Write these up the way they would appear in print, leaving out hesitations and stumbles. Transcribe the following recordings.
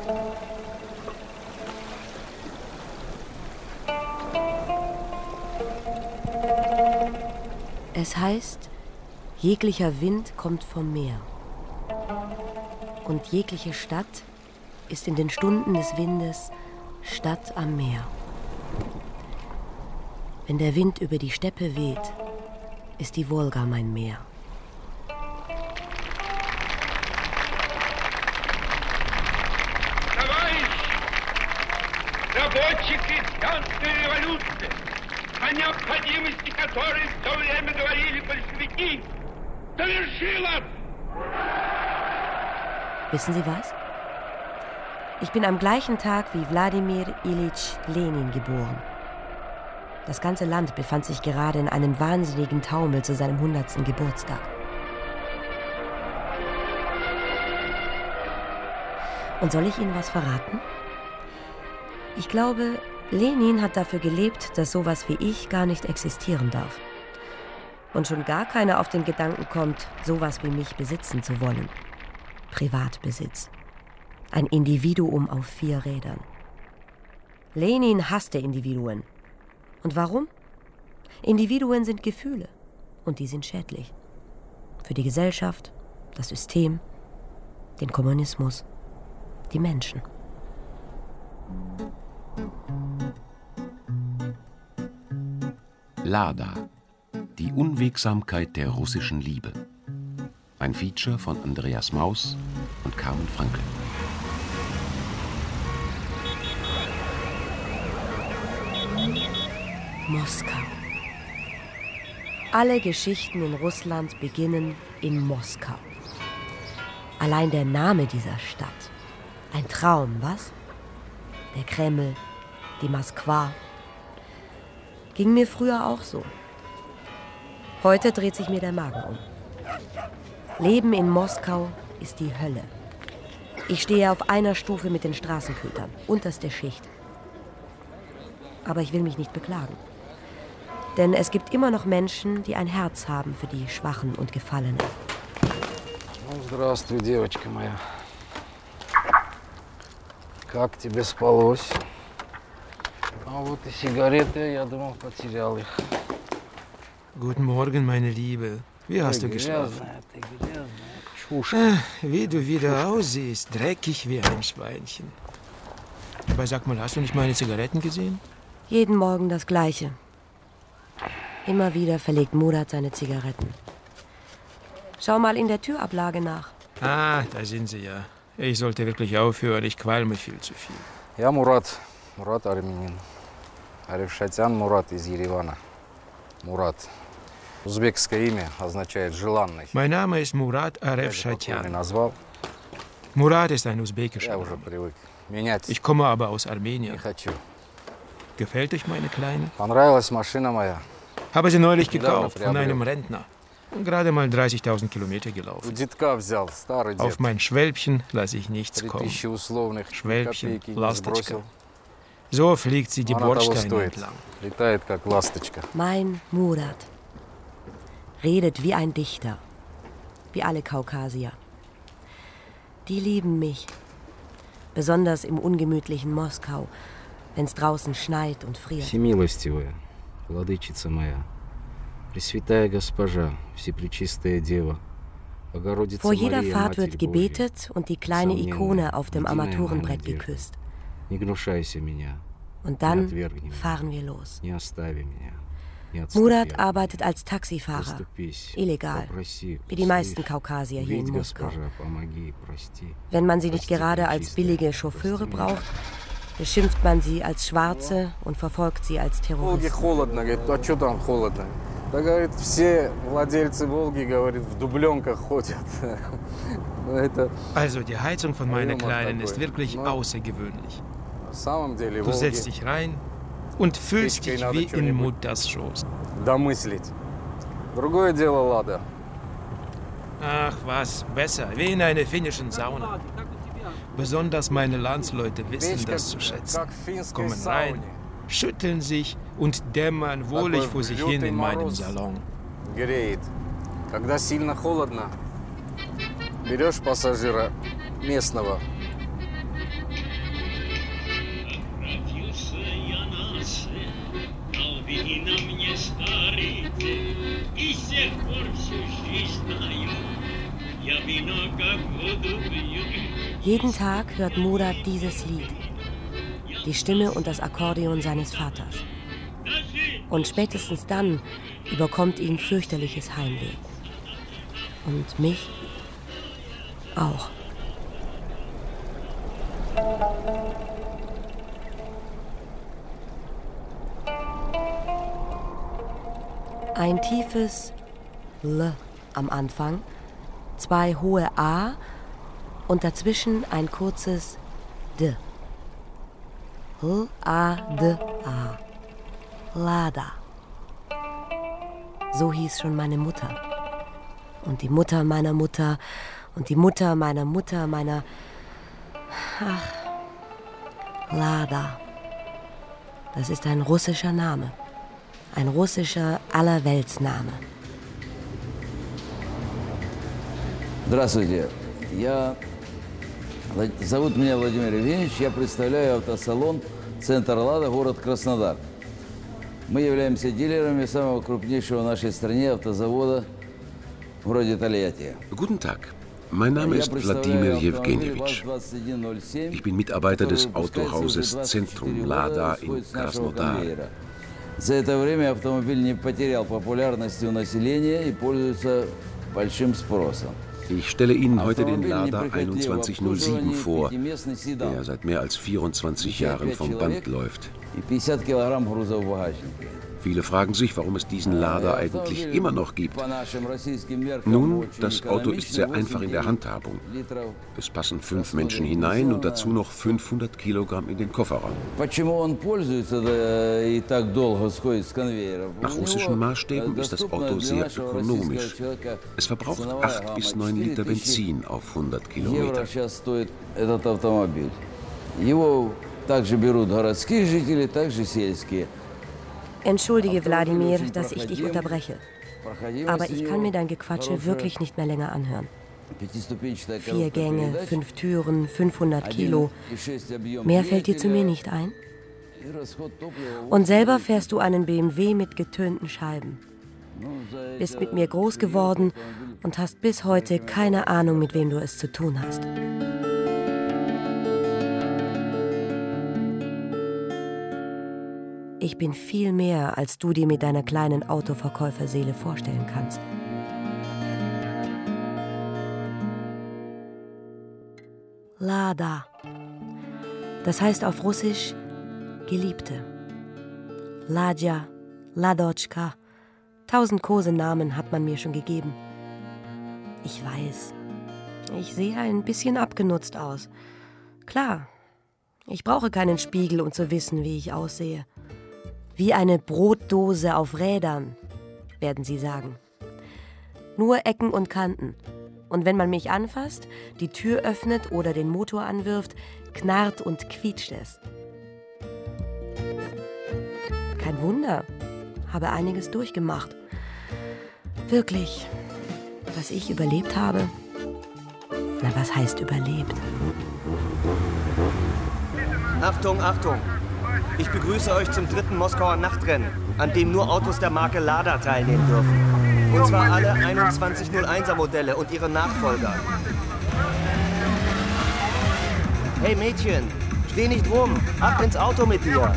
Es heißt, jeglicher Wind kommt vom Meer. Und jegliche Stadt ist in den Stunden des Windes Stadt am Meer. Wenn der Wind über die Steppe weht, ist die Wolga mein Meer. Разработчики Октябрьской революции, о необходимости которой в то время говорили большевики, совершила! Wissen Sie was? Ich bin am gleichen Tag wie Wladimir Ilyich Lenin geboren. Das ganze Land befand sich gerade in einem wahnsinnigen Taumel zu seinem 100. Geburtstag. Und soll ich Ihnen was verraten? Ich glaube, Lenin hat dafür gelebt, dass sowas wie ich gar nicht existieren darf. Und schon gar keiner auf den Gedanken kommt, sowas wie mich besitzen zu wollen. Privatbesitz. Ein Individuum auf 4 Rädern. Lenin hasste Individuen. Und warum? Individuen sind Gefühle. Und die sind schädlich. Für die Gesellschaft, das System, den Kommunismus, die Menschen. Lada. Die Unwegsamkeit der russischen Liebe. Ein Feature von Andreas Maus und Carmen Frankl. Moskau. Alle Geschichten in Russland beginnen in Moskau. Allein der Name dieser Stadt. Ein Traum, was? Der Kreml, die Moskwa. Ging mir früher auch so. Heute dreht sich mir der Magen um. Leben in Moskau ist die Hölle. Ich stehe auf einer Stufe mit den Straßenkötern, unterste Schicht. Aber ich will mich nicht beklagen. Denn es gibt immer noch Menschen, die ein Herz haben für die Schwachen und Gefallenen. Здравствуй, девочка моя. Как тебе спалось? А вот и сигареты, я думал, потерял их. Guten Morgen, meine Liebe. Wie hast du geschlafen? Wie du wieder aussiehst, dreckig wie ein Schweinchen. Aber sag mal, hast du nicht meine Zigaretten gesehen? Jeden Morgen das Gleiche. Immer wieder verlegt Murat seine Zigaretten. Schau mal in der Türablage nach. Ah, da sind sie ja. Ich sollte wirklich aufhören, ich qualme viel zu viel. Я Мурат Армянин. Арефшатян Мурат из Еревана. Мурат. Узбекское имя означает желанный. Mein Name ist Murat Arefshatian. Murat ist ein usbekischer Name. Ich komme aber aus Armenien. Gefällt euch meine Kleine? Понравилась машина моя. Habe sie neulich gekauft von einem Rentner. Und gerade mal 30.000 Kilometer gelaufen. Auf mein Schwälbchen lasse ich nichts kommen. Schwälbchen, Lastочка. So fliegt sie die Bordsteine entlang. Mein Murat redet wie ein Dichter, wie alle Kaukasier. Die lieben mich, besonders im ungemütlichen Moskau, wenn es draußen schneit und friert. Всемилостивая, владычица моя, Пресвятая Госпожа, Всепречистая Дева, Богородица Vor jeder Мария, Fahrt Матерь wird gebetet und die kleine Ikone auf dem Armaturenbrett Надежда. geküsst. Не гнушайся меня, Und не dann отвергни меня, fahren wir los. не остави меня, не отступи Murat от arbeitet als Taxifahrer, Заступись, illegal, попроси, wie die meisten услышь. Kaukasier hier in Ведь, Moskau. Госпожа, помоги, прости. Wenn man sie nicht Прости, gerade als Пречистая, billige прости Chauffeure меня. braucht, beschimpft man sie als Schwarze und verfolgt sie als Волге Terroristen. холодно, говорит, а что там холодно? Да, говорит, все владельцы Волги, говорит, в дубленках ходят. Это Also die Heizung von meiner Humor Kleinen ist такой. wirklich Ну, außergewöhnlich. на самом деле Du setzt Волги dich rein und fühlst Печкой dich надо wie in что-нибудь Mutters Schoß. домыслить. Другое дело, Лада. Ach was, besser, wie in einer finnischen Sauna. Besonders meine Landsleute wissen Печка, das zu schätzen. как в финской Kommen rein, сауне. schütteln sich und dämmern wohlig Такой vor sich hin лютый in meinem мороз Salon. греет. Когда сильно холодно, берешь пассажира местного, Jeden Tag hört Murat dieses Lied, die Stimme und das Akkordeon seines Vaters. Und spätestens dann überkommt ihn fürchterliches Heimweh. Und mich auch. Ein tiefes L am Anfang, 2 hohe A und dazwischen ein kurzes D. L-A-D-A. Lada. So hieß schon meine Mutter. Und die Mutter meiner Mutter und die Mutter meiner Mutter meiner... Ach, Lada. Das ist ein russischer Name. Ein russischer Allerweltsname. Здравствуйте. Зовут меня Владимир Евгеньевич. Я представляю автосалон «Центр Лада», город Краснодар. Мы являемся дилерами самого крупнейшего в нашей стране автозавода в городе Тольятти. Guten Tag. Mein Name ist Wladimir Jewgenjewitsch. Ich bin Mitarbeiter des Autohauses Zentrum Lada in Krasnodar. За это время автомобиль не потерял популярности у населения и пользуется большим спросом. Ich stelle Ihnen heute den Lada 2107 vor, der seit mehr als 24 Jahren vom Band läuft. Viele fragen sich, warum es diesen Lada eigentlich immer noch gibt. Nun, das Auto ist sehr einfach in der Handhabung. Es passen 5 Menschen hinein und dazu noch 500 Kilogramm in den Kofferraum. Nach russischen Maßstäben ist das Auto sehr ökonomisch. Es verbraucht 8 bis 9 Liter Benzin auf 100 Kilometer. Entschuldige, Wladimir, dass ich dich unterbreche. Aber ich kann mir dein Gequatsche wirklich nicht mehr länger anhören. 4 Gänge, 5 Türen, 500 Kilo. Mehr fällt dir zu mir nicht ein? Und selber fährst du einen BMW mit getönten Scheiben. Bist mit mir groß geworden und hast bis heute keine Ahnung, mit wem du es zu tun hast. Ich bin viel mehr, als du dir mit deiner kleinen Autoverkäuferseele vorstellen kannst. Lada. Das heißt auf Russisch Geliebte. Ladja, Ladotschka. 1000 Kosenamen hat man mir schon gegeben. Ich weiß, ich sehe ein bisschen abgenutzt aus. Klar, ich brauche keinen Spiegel, um zu wissen, wie ich aussehe. Wie eine Brotdose auf Rädern, werden sie sagen. Nur Ecken und Kanten. Und wenn man mich anfasst, die Tür öffnet oder den Motor anwirft, knarrt und quietscht es. Kein Wunder, habe einiges durchgemacht. Wirklich, was ich überlebt habe? Na, was heißt überlebt? Achtung, Achtung! Ich begrüße euch zum 3. Moskauer Nachtrennen, an dem nur Autos der Marke Lada teilnehmen dürfen. Und zwar alle 2101er Modelle und ihre Nachfolger. Hey Mädchen, steh nicht rum, ab ins Auto mit dir!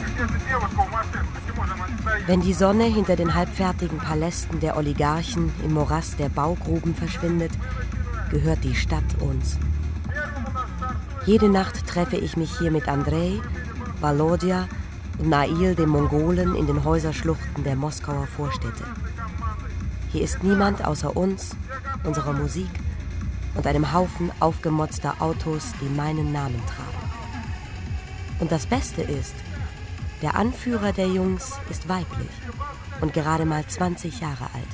Wenn die Sonne hinter den halbfertigen Palästen der Oligarchen im Morast der Baugruben verschwindet, gehört die Stadt uns. Jede Nacht treffe ich mich hier mit Andrei, Volodya und Nail, dem Mongolen, in den Häuserschluchten der Moskauer Vorstädte. Hier ist niemand außer uns, unserer Musik und einem Haufen aufgemotzter Autos, die meinen Namen tragen. Und das Beste ist, der Anführer der Jungs ist weiblich und gerade mal 20 Jahre alt.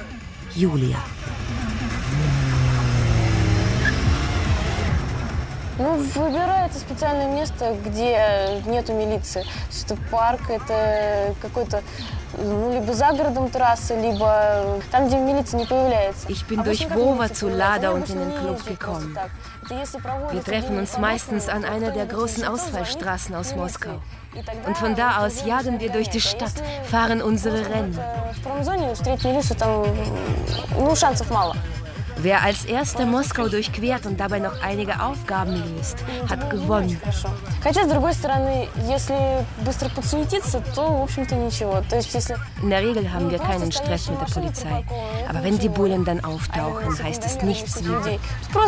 Julia. Ну, выбирается специальное место, где нету милиции. Это парк, это какой-то, либо за городом трассы, либо там, где милиция не появляется. Ich bin durch Wowa zu Lada und in den Club gekommen. Wir treffen uns meistens an einer der großen Ausfallstraßen aus Moskau. Und von da aus jagen wir durch die Stadt, fahren unsere Rennen. Wer als erster Moskau durchquert und dabei noch einige Aufgaben löst, hat gewonnen. In der Regel haben wir keinen Stress mit der Polizei. Aber wenn die Bullen dann auftauchen, heißt es nichts wie...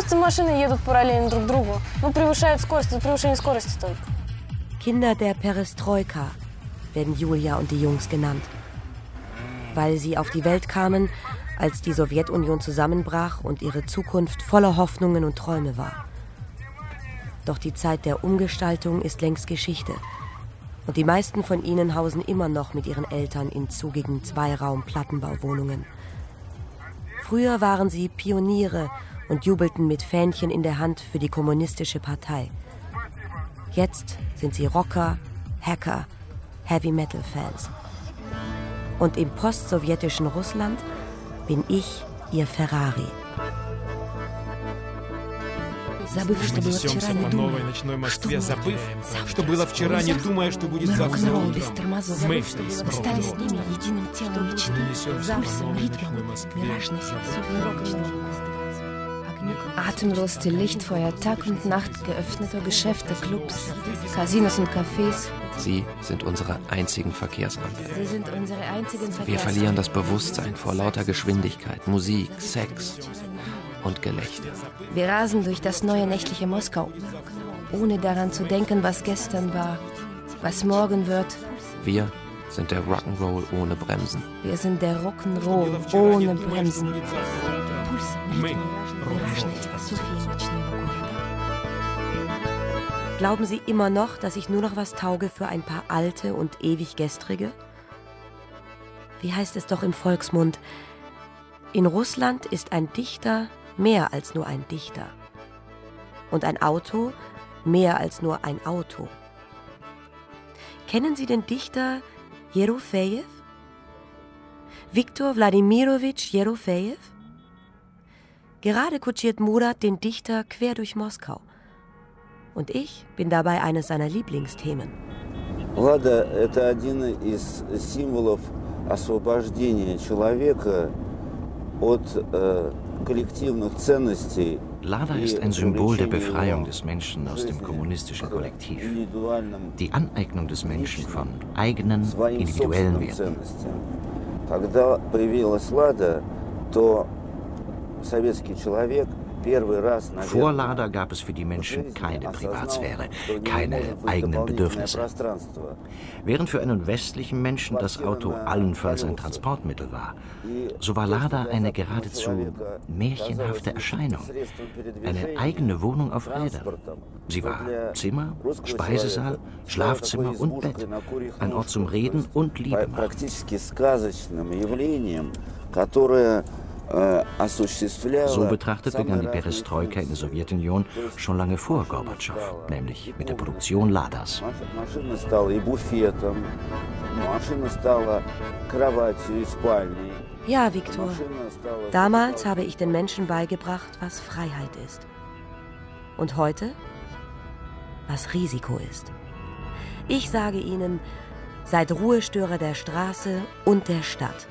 Kinder der Perestroika werden Julia und die Jungs genannt. Weil sie auf die Welt kamen, als die Sowjetunion zusammenbrach und ihre Zukunft voller Hoffnungen und Träume war. Doch die Zeit der Umgestaltung ist längst Geschichte. Und die meisten von ihnen hausen immer noch mit ihren Eltern in zugigen Zweiraum-Plattenbauwohnungen. Früher waren sie Pioniere und jubelten mit Fähnchen in der Hand für die kommunistische Partei. Jetzt sind sie Rocker, Hacker, Heavy-Metal-Fans. Und im post-sowjetischen Russland bin ich ihr Ferrari. Забыв, что было вчера, не думая, что было вчера, не думая, что будет завтра утром. Мы стали с ними единым телом мечты, пульсом, ритмом, мираж носился в ночного. Atemlos die Lichtfeuer Tag und Nacht geöffneter Geschäfte, Clubs, Casinos und Cafés. Sie sind unsere einzigen Verkehrsampeln. Wir verlieren das Bewusstsein vor lauter Geschwindigkeit, Musik, Sex und Gelächter. Wir rasen durch das neue nächtliche Moskau, ohne daran zu denken, was gestern war, was morgen wird. Wir sind der Rock'n'Roll ohne Bremsen. Wir sind der Rock'n'Roll ohne Bremsen. Glauben Sie immer noch, dass ich nur noch was tauge für ein paar alte und ewig Gestrige? Wie heißt es doch im Volksmund? In Russland ist ein Dichter mehr als nur ein Dichter. Und ein Auto mehr als nur ein Auto. Kennen Sie den Dichter Jerofejew? Viktor Wladimirovich Jerofejew? Gerade kutschiert Murat den Dichter quer durch Moskau. Und ich bin dabei eines seiner Lieblingsthemen. Lada – это один из символов освобождения человека от коллективных ценностей. Lada ist ein Symbol der Befreiung des Menschen aus dem kommunistischen Kollektiv. Die Aneignung des Menschen von eigenen, individuellen Werten. Когда появилась Lada, то советский человек Vor Lada gab es für die Menschen keine Privatsphäre, keine eigenen Bedürfnisse. Während für einen westlichen Menschen das Auto allenfalls ein Transportmittel war, so war Lada eine geradezu märchenhafte Erscheinung. Eine eigene Wohnung auf Rädern. Sie war Zimmer, Speisesaal, Schlafzimmer und Bett. Ein Ort zum Reden und Liebe machen. So betrachtet begann die Perestroika in der Sowjetunion schon lange vor Gorbatschow, nämlich mit der Produktion Ladas. Ja, Viktor. Damals habe ich den Menschen beigebracht, was Freiheit ist. Und heute, was Risiko ist. Ich sage Ihnen, seid Ruhestörer der Straße und der Stadt.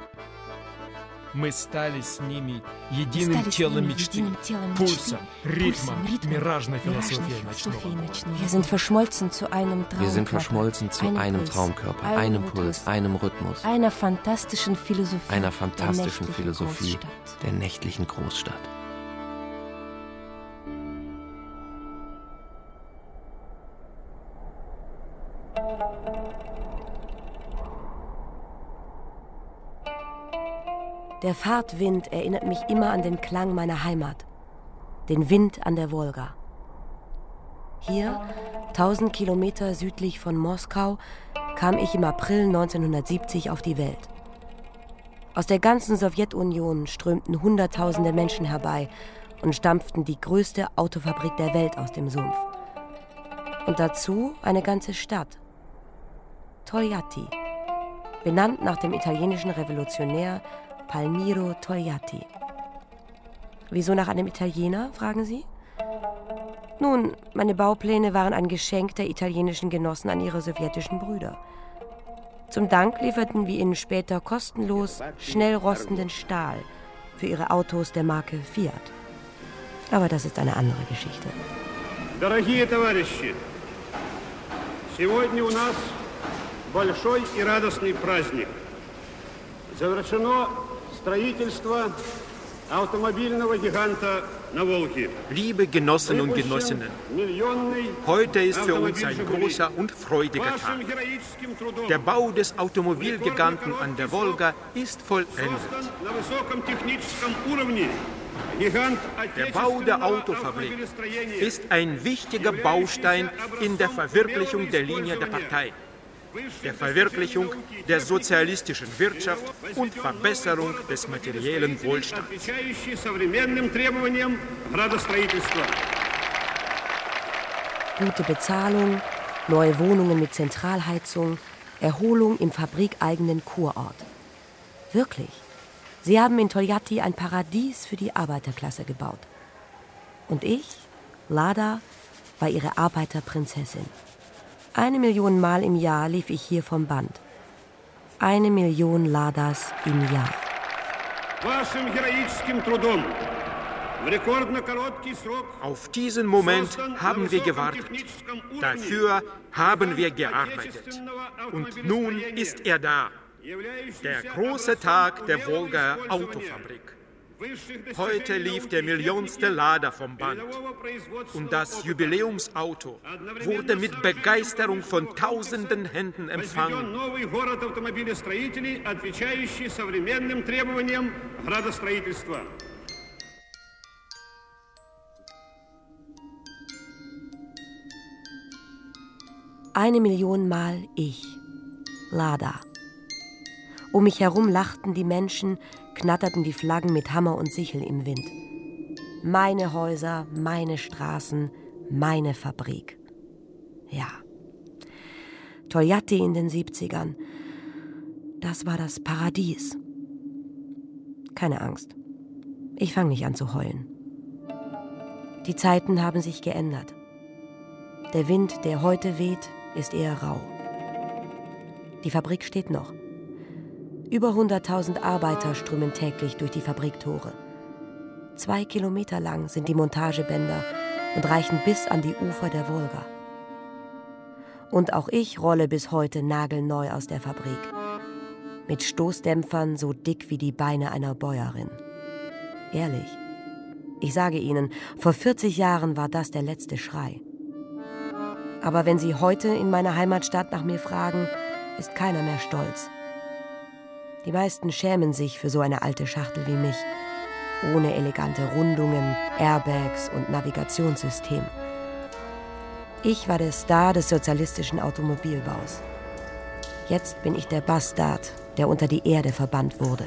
Мы стали с ними единым телом мечты, пульсом, ритмом, миражной философией ночного. Wir sind verschmolzen zu einem Traumkörper, einem Puls, einem Rhythmus, einer fantastischen Philosophie der nächtlichen Großstadt. Der Fahrtwind erinnert mich immer an den Klang meiner Heimat, den Wind an der Wolga. Hier, 1000 Kilometer südlich von Moskau, kam ich im April 1970 auf die Welt. Aus der ganzen Sowjetunion strömten Hunderttausende Menschen herbei, und stampften die größte Autofabrik der Welt aus dem Sumpf. Und dazu eine ganze Stadt. Togliatti, benannt nach dem italienischen Revolutionär Palmiro Togliatti. Wieso nach einem Italiener, fragen Sie? Nun, meine Baupläne waren ein Geschenk der italienischen Genossen an ihre sowjetischen Brüder. Zum Dank lieferten wir ihnen später kostenlos schnell rostenden Stahl für ihre Autos der Marke Fiat. Aber das ist eine andere Geschichte. Дорогие товарищи, сегодня у нас большой и радостный праздник. Завершено строительство автомобильного гиганта на Волге. Liebe Genossen und Genossinnen, heute ist für uns ein großer und freudiger Tag. Der Bau des Automobilgiganten an der Wolga ist vollendet. Der Bau der Autofabrik ist ein wichtiger Baustein in der Verwirklichung der Linie der Partei, der Verwirklichung der sozialistischen Wirtschaft und Verbesserung des materiellen Wohlstands. Gute Bezahlung, neue Wohnungen mit Zentralheizung, Erholung im fabrikeigenen Kurort. Wirklich, sie haben in Togliatti ein Paradies für die Arbeiterklasse gebaut. Und ich, Lada, war ihre Arbeiterprinzessin. 1 Million Mal im Jahr lief ich hier vom Band. 1 Million Ladas im Jahr. Auf diesen Moment haben wir gewartet. Dafür haben wir gearbeitet. Und nun ist er da. Der große Tag der Wolga Autofabrik. Heute lief der millionste Lader vom Band. Und das Jubiläumsauto wurde mit Begeisterung von tausenden Händen empfangen. Eine Million Mal ich, Lada. Um mich herum lachten die Menschen, knatterten die Flaggen mit Hammer und Sichel im Wind. Meine Häuser, meine Straßen, meine Fabrik. Ja. Togliatti in den 70ern. Das war das Paradies. Keine Angst. Ich fange nicht an zu heulen. Die Zeiten haben sich geändert. Der Wind, der heute weht, ist eher rau. Die Fabrik steht noch. Über 100.000 Arbeiter strömen täglich durch die Fabriktore. 2 Kilometer lang sind die Montagebänder und reichen bis an die Ufer der Wolga. Und auch ich rolle bis heute nagelneu aus der Fabrik. Mit Stoßdämpfern so dick wie die Beine einer Bäuerin. Ehrlich, ich sage Ihnen, vor 40 Jahren war das der letzte Schrei. Aber wenn Sie heute in meiner Heimatstadt nach mir fragen, ist keiner mehr stolz. Die meisten schämen sich für so eine alte Schachtel wie mich, ohne elegante Rundungen, Airbags und Navigationssystem. Ich war der Star des sozialistischen Automobilbaus. Jetzt bin ich der Bastard, der unter die Erde verbannt wurde.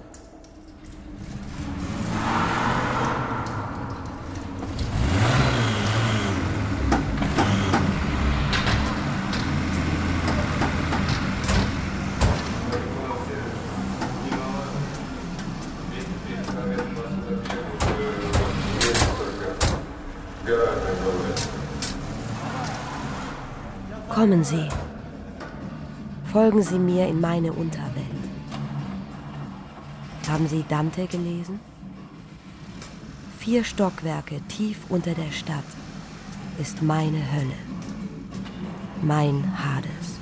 Kommen Sie, folgen Sie mir in meine Unterwelt. Haben Sie Dante gelesen? 4 Stockwerke tief unter der Stadt ist meine Hölle, mein Hades.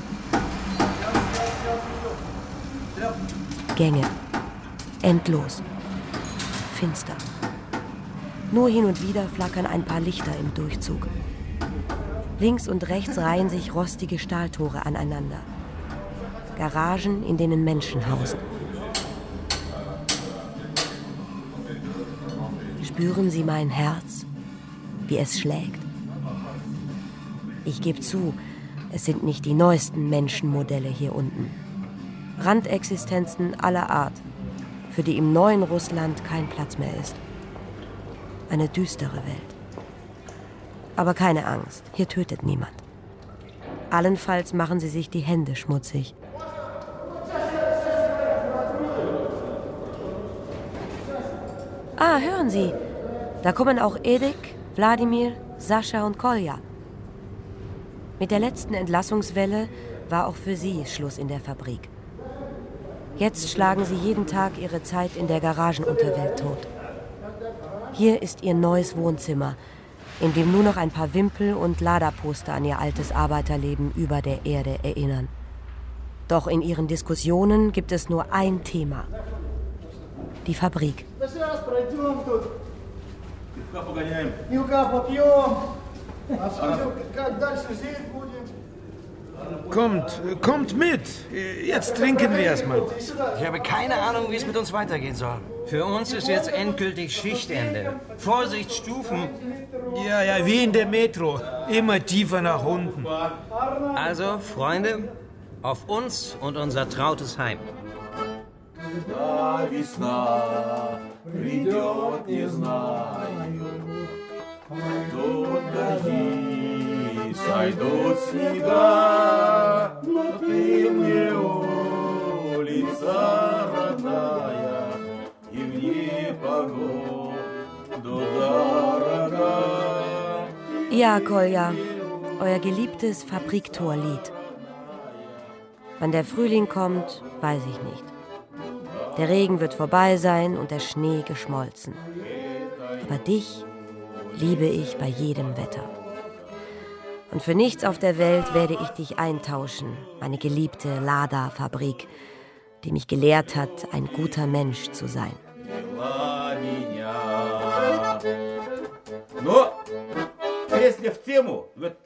Gänge, endlos, finster. Nur hin und wieder flackern ein paar Lichter im Durchzug. Links und rechts reihen sich rostige Stahltore aneinander. Garagen, in denen Menschen hausen. Spüren Sie mein Herz, wie es schlägt? Ich gebe zu, es sind nicht die neuesten Menschenmodelle hier unten. Randexistenzen aller Art, für die im neuen Russland kein Platz mehr ist. Eine düstere Welt. Aber keine Angst, hier tötet niemand. Allenfalls machen sie sich die Hände schmutzig. Ah, hören Sie, da kommen auch Edik, Wladimir, Sascha und Kolja. Mit der letzten Entlassungswelle war auch für sie Schluss in der Fabrik. Jetzt schlagen sie jeden Tag ihre Zeit in der Garagenunterwelt tot. Hier ist ihr neues Wohnzimmer, in dem nur noch ein paar Wimpel und Lada-Poster an ihr altes Arbeiterleben über der Erde erinnern. Doch in ihren Diskussionen gibt es nur ein Thema: die Fabrik. Kommt mit. Jetzt trinken wir erstmal was. Ich habe keine Ahnung, wie es mit uns weitergehen soll. Für uns ist jetzt endgültig Schichtende. Vorsichtsstufen. Ja, wie in der Metro. Immer tiefer nach unten. Also, Freunde, auf uns und unser trautes Heim. Сойдут снега, но ты мне улица родная, и в непогоду дорога. Ja, Kolja, euer geliebtes Fabriktorlied. Wann der Frühling kommt, weiß ich nicht. Der Regen wird vorbei sein und der Schnee geschmolzen. Aber dich liebe ich bei jedem Wetter. Und für nichts auf der Welt werde ich dich eintauschen, meine geliebte Lada-Fabrik, die mich gelehrt hat, ein guter Mensch zu sein. Но, если в тему,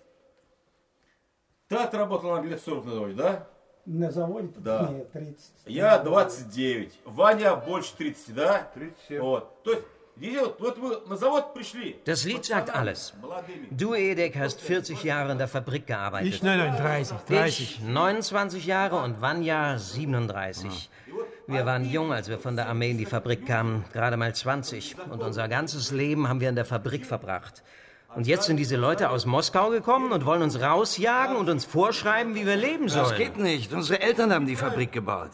ты отработал лет 40 на заводе, да? На заводе? Да. Нет, 30. Я 29. Ваня больше 30, да? 37. Вот. То есть, вот вы на завод пришли. Das Lied sagt alles. Du, Edek, hast 40 Jahre in der Fabrik gearbeitet. Ich, nein, 30. Ich 29 Jahre und Vanja 37. Wir waren jung, als wir von der Armee in die Fabrik kamen, gerade mal 20. Und unser ganzes Leben haben wir in der Fabrik verbracht. Und jetzt sind diese Leute aus Moskau gekommen und wollen uns rausjagen und uns vorschreiben, wie wir leben sollen. Das geht nicht. Unsere Eltern haben die Fabrik gebaut.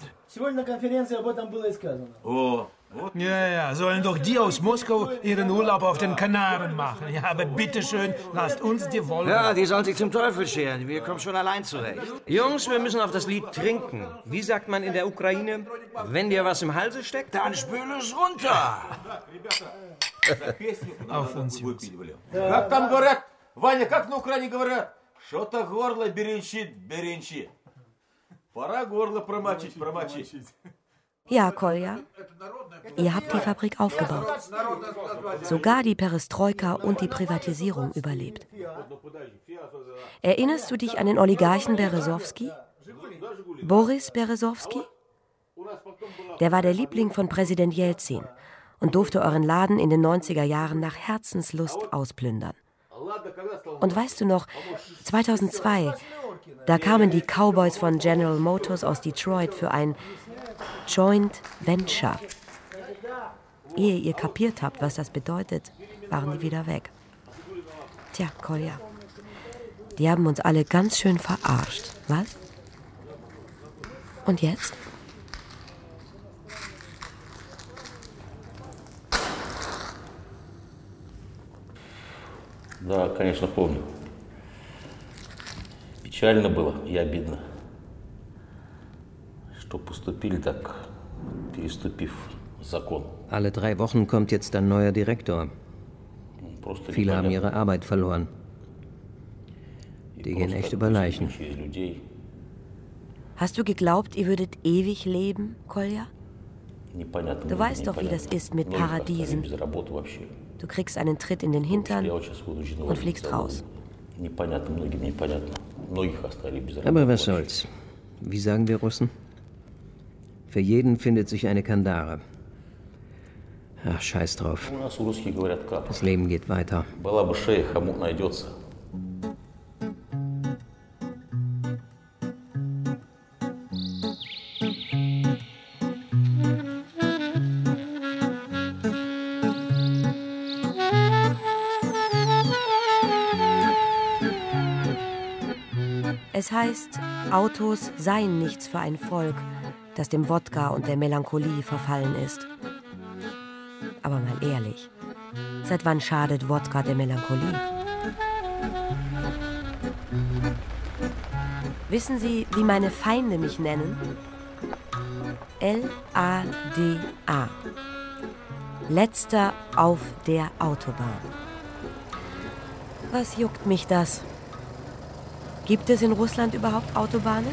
Oh. Ja, sollen doch die aus Moskau ihren Urlaub auf den Kanaren machen. Ja, aber bitteschön, lasst uns die Wolle. Ja, die sollen sich zum Teufel scheren. Wir kommen schon allein zurecht. Jungs, wir müssen auf das Lied trinken. Wie sagt man in der Ukraine? Wenn dir was im Halse steckt, dann spül es runter. Auf uns, Jungs. Как там говорят, Ваня, как на Украине говорят? Что-то горло беренчит. Пора горло промочить. Ja, Kolja, ihr habt die Fabrik aufgebaut. Sogar die Perestroika und die Privatisierung überlebt. Erinnerst du dich an den Oligarchen Berezowski? Boris Berezowski? Der war der Liebling von Präsident Jelzin und durfte euren Laden in den 90er Jahren nach Herzenslust ausplündern. Und weißt du noch, 2002, da kamen die Cowboys von General Motors aus Detroit für ein Joint Venture. Ehe ihr kapiert habt, was das bedeutet, waren die wieder weg. Tja, Kolja, die haben uns alle ganz schön verarscht, was? Und jetzt? Да, конечно, помню. Печально было и обидно, что поступили так, переступив закон. Alle 3 Wochen kommt jetzt ein neuer Direktor. Viele haben ihre Arbeit verloren. Die gehen echt über Leichen. Hast du geglaubt, ihr würdet ewig leben, Kolja? Du weißt doch, wie das ist mit Paradiesen. Du kriegst einen Tritt in den Hintern und fliegst raus. Aber was soll's? Wie sagen wir Russen? Für jeden findet sich eine Kandare. Ach, scheiß drauf. Das Leben geht weiter. Es heißt, Autos seien nichts für ein Volk, das dem Wodka und der Melancholie verfallen ist. Aber mal ehrlich, seit wann schadet Wodka der Melancholie? Wissen Sie, wie meine Feinde mich nennen? LADA. Letzter auf der Autobahn. Was juckt mich das? Gibt es in Russland überhaupt Autobahnen?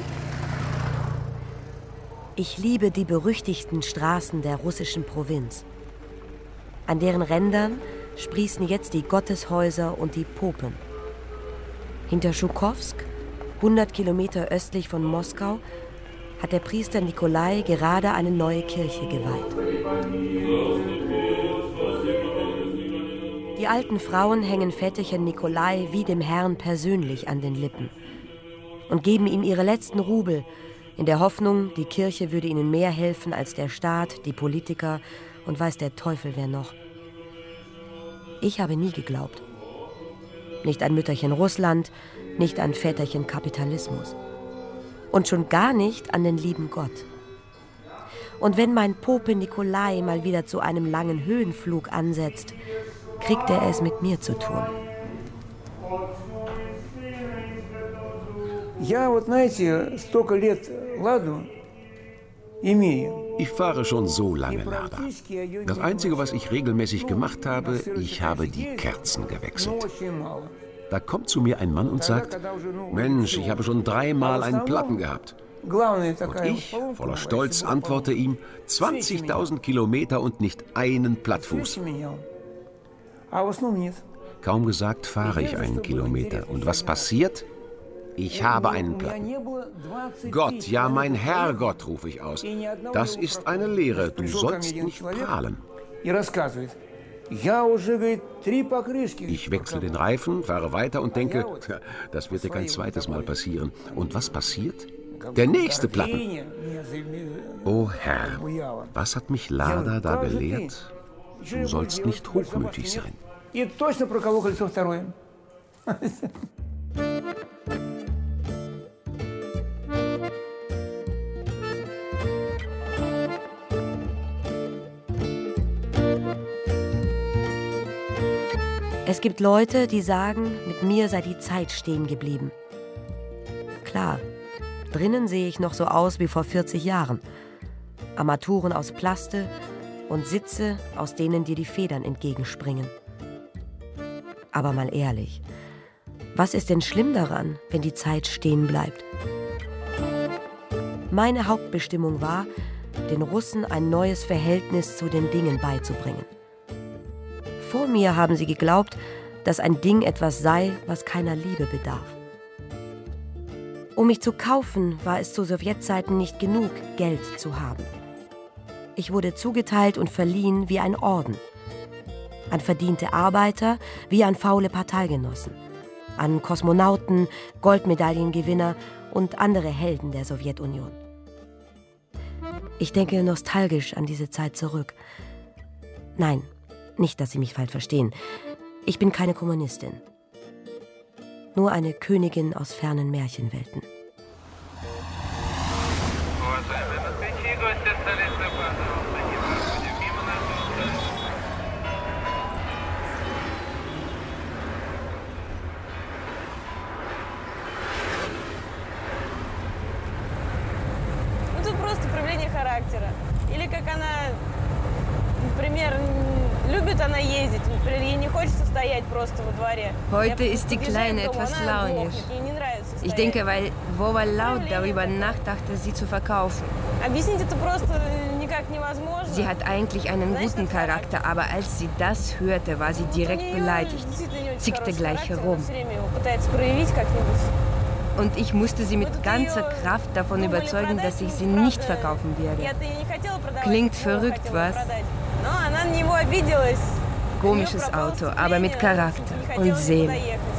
Ich liebe die berüchtigten Straßen der russischen Provinz. An deren Rändern sprießen jetzt die Gotteshäuser und die Popen. Hinter Schukowsk, 100 Kilometer östlich von Moskau, hat der Priester Nikolai gerade eine neue Kirche geweiht. Die alten Frauen hängen Väterchen Nikolai wie dem Herrn persönlich an den Lippen und geben ihm ihre letzten Rubel, in der Hoffnung, die Kirche würde ihnen mehr helfen als der Staat, die Politiker und weiß der Teufel wer noch. Ich habe nie geglaubt. Nicht an Mütterchen Russland, nicht an Väterchen Kapitalismus. Und schon gar nicht an den lieben Gott. Und wenn mein Pope Nikolai mal wieder zu einem langen Höhenflug ansetzt, kriegt er es mit mir zu tun. Ich fahre schon so lange Lada. Das Einzige, was ich regelmäßig gemacht habe, ich habe die Kerzen gewechselt. Da kommt zu mir ein Mann und sagt, Mensch, ich habe schon 3-mal einen Platten gehabt. Und ich, voller Stolz, antworte ihm, 20.000 Kilometer und nicht einen Plattfuß. Kaum gesagt, fahre ich einen Kilometer. Und was passiert? Ich habe einen Platten. Gott, ja mein Herrgott, rufe ich aus. Das ist eine Lehre, du sollst nicht prahlen. Ich wechsle den Reifen, fahre weiter und denke, das wird dir kein zweites Mal passieren. Und was passiert? Der nächste Platten. O Herr, was hat mich Lada da gelehrt? Du sollst nicht hochmütig sein. Es gibt Leute, die sagen, mit mir sei die Zeit stehen geblieben. Klar, drinnen sehe ich noch so aus wie vor 40 Jahren. Armaturen aus Plaste und Sitze, aus denen dir die Federn entgegenspringen. Aber mal ehrlich, was ist denn schlimm daran, wenn die Zeit stehen bleibt? Meine Hauptbestimmung war, den Russen ein neues Verhältnis zu den Dingen beizubringen. Vor mir haben sie geglaubt, dass ein Ding etwas sei, was keiner Liebe bedarf. Um mich zu kaufen, war es zu Sowjetzeiten nicht genug, Geld zu haben. Ich wurde zugeteilt und verliehen wie ein Orden. An verdiente Arbeiter wie an faule Parteigenossen. An Kosmonauten, Goldmedaillengewinner und andere Helden der Sowjetunion. Ich denke nostalgisch an diese Zeit zurück. Nein, nicht, dass Sie mich falsch verstehen. Ich bin keine Kommunistin. Nur eine Königin aus fernen Märchenwelten. Это просто проявление характера. Или как она, например, любит она ездить, например, ей не хочется стоять просто во dворе. Heute ist die Kleine etwas launisch. Ich denke, weil Wova laut darüber nachdachte, sie zu verkaufen. Sie hat eigentlich einen guten Charakter, aber als sie das hörte, war sie direkt beleidigt, zickte gleich herum. Und ich musste sie mit ganzer Kraft davon überzeugen, dass ich sie nicht verkaufen werde. Klingt verrückt, was? Komisches Auto, aber mit Charakter und Seele.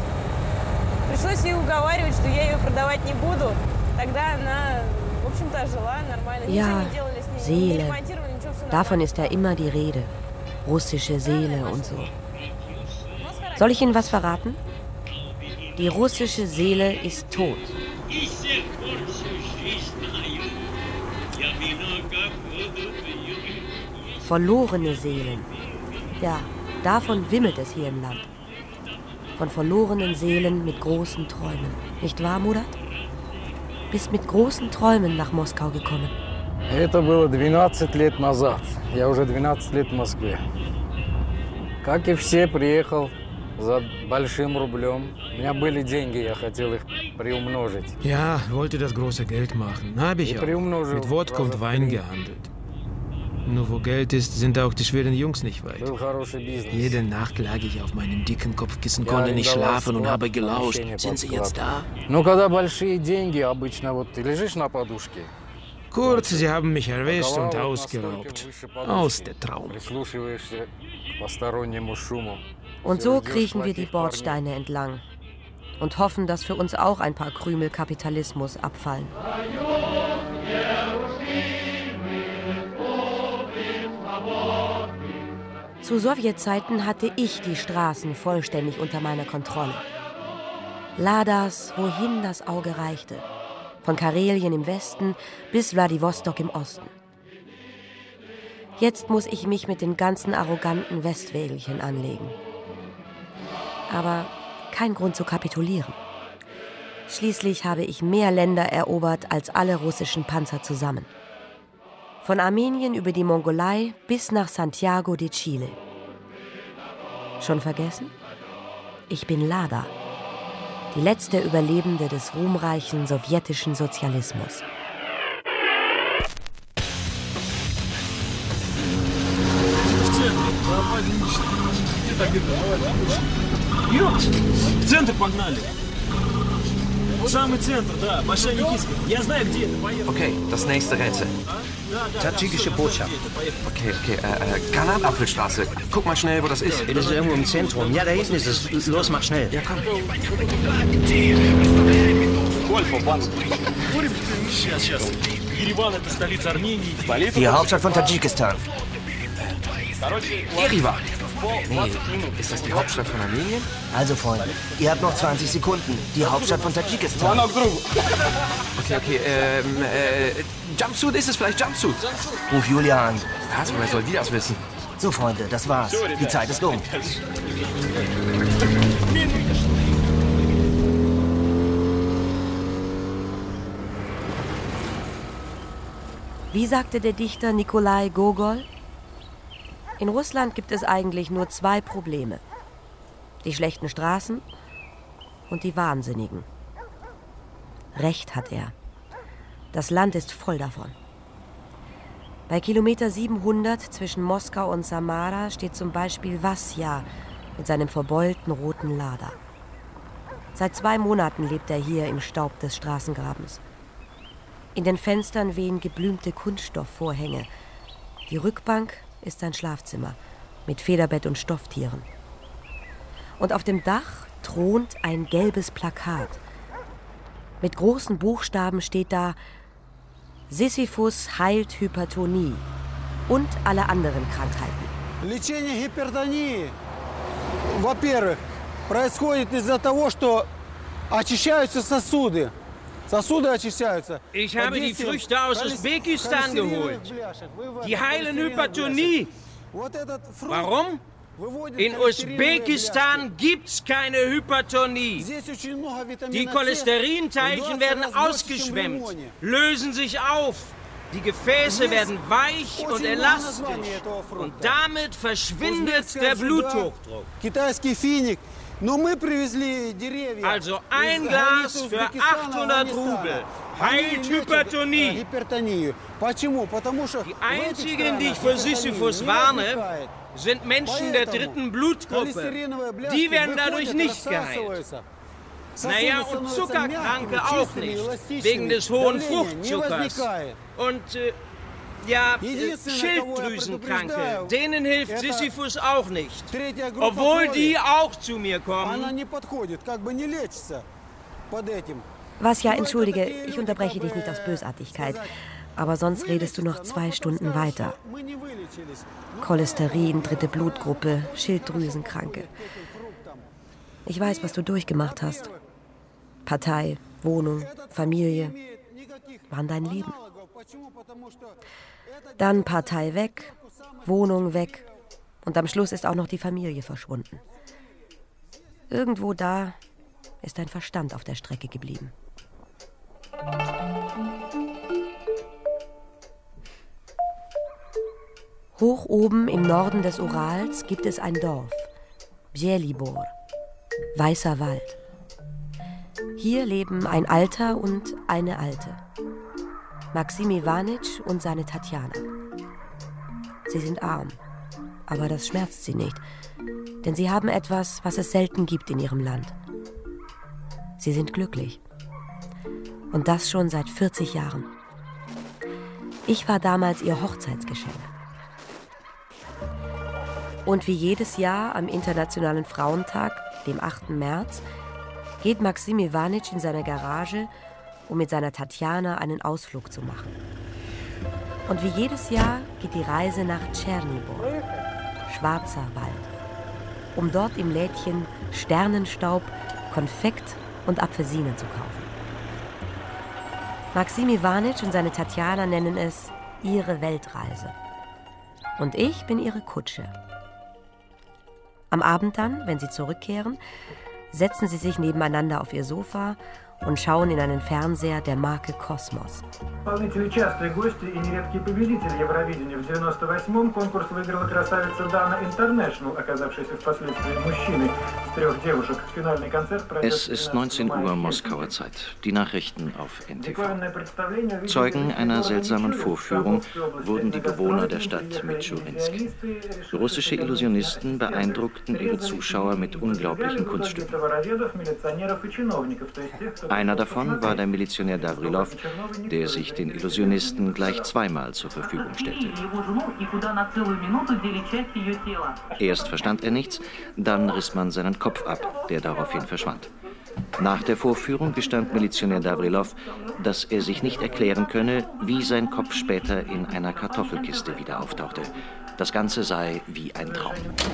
Ja, Seele. Davon ist ja immer die Rede. Russische Seele und so. Soll ich Ihnen was verraten? Die russische Seele ist tot. Verlorene Seelen. Ja, davon wimmelt es hier im Land. Von verlorenen Seelen mit großen Träumen. Nicht wahr, Murat? Bist mit großen Träumen nach Moskau gekommen. Это было 12 лет назад. Я уже 12 лет в Москве. Как и все, приехал за большим рублем. У меня были деньги, я хотел их приумножить. Ja, wollte das große Geld machen. Habe ich auch. Mit Wodka und Wein gehandelt. Nur wo Geld ist, sind auch die schweren Jungs nicht weit. Jede Nacht lag ich auf meinem dicken Kopfkissen, konnte nicht schlafen und habe gelauscht. Sind sie jetzt da? Ну, когда большие деньги, обычно вот ты лежишь на подушке. Kurz, sie haben mich erwischt und ausgeraubt. Aus der Traum. Und so kriechen wir die Bordsteine entlang und hoffen, dass für uns auch ein paar Krümel Kapitalismus abfallen. Zu Sowjetzeiten hatte ich die Straßen vollständig unter meiner Kontrolle. Ladas, wohin das Auge reichte. Von Karelien im Westen bis Wladiwostok im Osten. Jetzt muss ich mich mit den ganzen arroganten Westwägelchen anlegen. Aber kein Grund zu kapitulieren. Schließlich habe ich mehr Länder erobert als alle russischen Panzer zusammen. Von Armenien über die Mongolei bis nach Santiago de Chile. Schon vergessen? Ich bin Lada. Die letzte Überlebende des ruhmreichen sowjetischen Sozialismus. В центр погнали. Самый центр, да. Большая Никитская. Я знаю, где это. Поехали. Okay, das nächste Rätsel. Tadschikische Botschaft. Okay. Granatapfelstraße. Guck mal schnell, wo das ist. Das ist irgendwo im Zentrum. Ja, da hinten ist es. Los, mach schnell. Ja, komm. Die Hauptstadt von Tadschikistan. Yerevan. Nee, ist das die Hauptstadt von Armenien? Also, Freunde, ihr habt noch 20 Sekunden. Die Hauptstadt von Tadschikistan. Okay. Jumpsuit ist es vielleicht, Jumpsuit. Ruf Julia an. Was? Woher soll die das wissen? So, Freunde, das war's. Die Zeit ist um. Wie sagte der Dichter Nikolai Gogol? In Russland gibt es eigentlich nur zwei Probleme. Die schlechten Straßen und die Wahnsinnigen. Recht hat er. Das Land ist voll davon. Bei Kilometer 700 zwischen Moskau und Samara steht zum Beispiel Vasja mit seinem verbeulten roten Lada. Seit 2 Monaten lebt er hier im Staub des Straßengrabens. In den Fenstern wehen geblümte Kunststoffvorhänge. Die Rückbank ist sein Schlafzimmer mit Federbett und Stofftieren. Und auf dem Dach thront ein gelbes Plakat. Mit großen Buchstaben steht da: Sisyphus heilt Hypertonie und alle anderen Krankheiten. Лечение гипертонии, во-первых, происходит из-за того, что очищаются сосуды. Ich habe die Früchte aus Usbekistan geholt. Die heilen Hypertonie. Warum? In Usbekistan gibt's keine Hypertonie. Die Cholesterinteilchen werden ausgeschwemmt, lösen sich auf. Die Gefäße werden weich und elastisch. Und damit verschwindet der Bluthochdruck. Also ein Glas für 800 Rubel heilt Hypertonie. Die einzigen, die ich für Sisyphus warne, sind Menschen der 3. Blutgruppe. Die werden dadurch nicht geheilt. Naja, und Zuckerkranke auch nicht, wegen des hohen Fruchtzuckers. Und Schilddrüsenkranke, denen hilft Sisyphus auch nicht, obwohl die auch zu mir kommen. Vasja, entschuldige, ich unterbreche dich nicht aus Bösartigkeit, aber sonst redest du noch 2 Stunden weiter. Cholesterin, 3. Blutgruppe, Schilddrüsenkranke. Ich weiß, was du durchgemacht hast. Partei, Wohnung, Familie waren dein Leben. Dann Partei weg, Wohnung weg und am Schluss ist auch noch die Familie verschwunden. Irgendwo da ist dein Verstand auf der Strecke geblieben. Hoch oben im Norden des Urals gibt es ein Dorf, Bjelibor, Weißer Wald. Hier leben ein Alter und eine Alte, Maxim Iwanitsch und seine Tatjana. Sie sind arm, aber das schmerzt sie nicht, denn sie haben etwas, was es selten gibt in ihrem Land. Sie sind glücklich. Und das schon seit 40 Jahren. Ich war damals ihr Hochzeitsgeschenk. Und wie jedes Jahr am Internationalen Frauentag, dem 8. März, geht Maxim Iwanitsch in seine Garage, um mit seiner Tatjana einen Ausflug zu machen. Und wie jedes Jahr geht die Reise nach Tschernibor, Schwarzer Wald, um dort im Lädchen Sternenstaub, Konfekt und Apfelsinen zu kaufen. Maxim Iwanitsch und seine Tatjana nennen es ihre Weltreise. Und ich bin ihre Kutsche. Am Abend dann, wenn sie zurückkehren, setzen sie sich nebeneinander auf ihr Sofa und schauen in einen Fernseher der Marke Kosmos. Es ist 19 Uhr Moskauer Zeit. Die Nachrichten auf NTV. Zeugen einer seltsamen Vorführung wurden die Bewohner der Stadt Mitschurinsk. Russische Illusionisten beeindruckten ihre Zuschauer mit unglaublichen Kunststücken. Einer davon war der Milizionär Davrilov, der sich den Illusionisten gleich zweimal zur Verfügung stellte. Erst verstand er nichts, dann riss man seinen Kopf ab, der daraufhin verschwand. Nach der Vorführung gestand Milizionär Davrilov, dass er sich nicht erklären könne, wie sein Kopf später in einer Kartoffelkiste wieder auftauchte. Das Ganze sei wie ein Traum.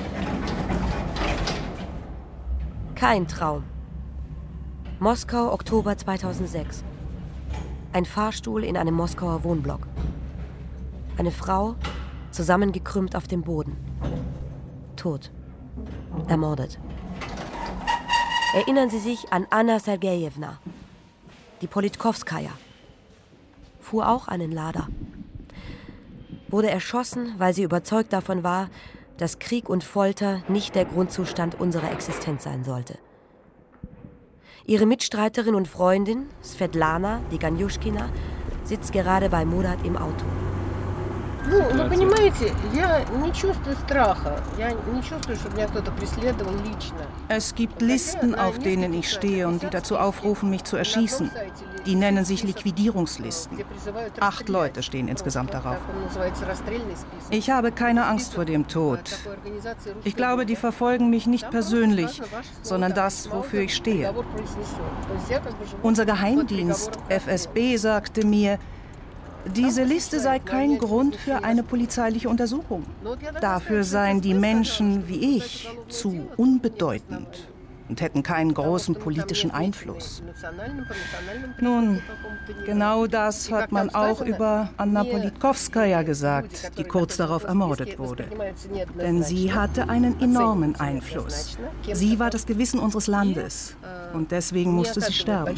Kein Traum. Moskau, Oktober 2006. Ein Fahrstuhl in einem Moskauer Wohnblock. Eine Frau, zusammengekrümmt auf dem Boden. Tot. Ermordet. Erinnern Sie sich an Anna Sergejewna, die Politkowskaja. Fuhr auch einen Lader. Wurde erschossen, weil sie überzeugt davon war, dass Krieg und Folter nicht der Grundzustand unserer Existenz sein sollte. Ihre Mitstreiterin und Freundin, Svetlana Deganjuschkina, sitzt gerade bei Murat im Auto. Вы понимаете, я не чувствую страха. Я не чувствую, что меня кто-то преследовал лично. Es gibt Listen, auf denen ich stehe und die dazu aufrufen, mich zu erschießen. Die nennen sich Liquidierungslisten. 8 Leute stehen insgesamt darauf. Ich habe keine Angst vor dem Tod. Ich glaube, die verfolgen mich nicht persönlich, sondern das, wofür ich stehe. Unser Geheimdienst, FSB, sagte mir, diese Liste sei kein Grund für eine polizeiliche Untersuchung. Dafür seien die Menschen wie ich zu unbedeutend und hätten keinen großen politischen Einfluss. Nun, genau das hat man auch über Anna Politkowskaja gesagt, die kurz darauf ermordet wurde. Denn sie hatte einen enormen Einfluss. Sie war das Gewissen unseres Landes und deswegen musste sie sterben.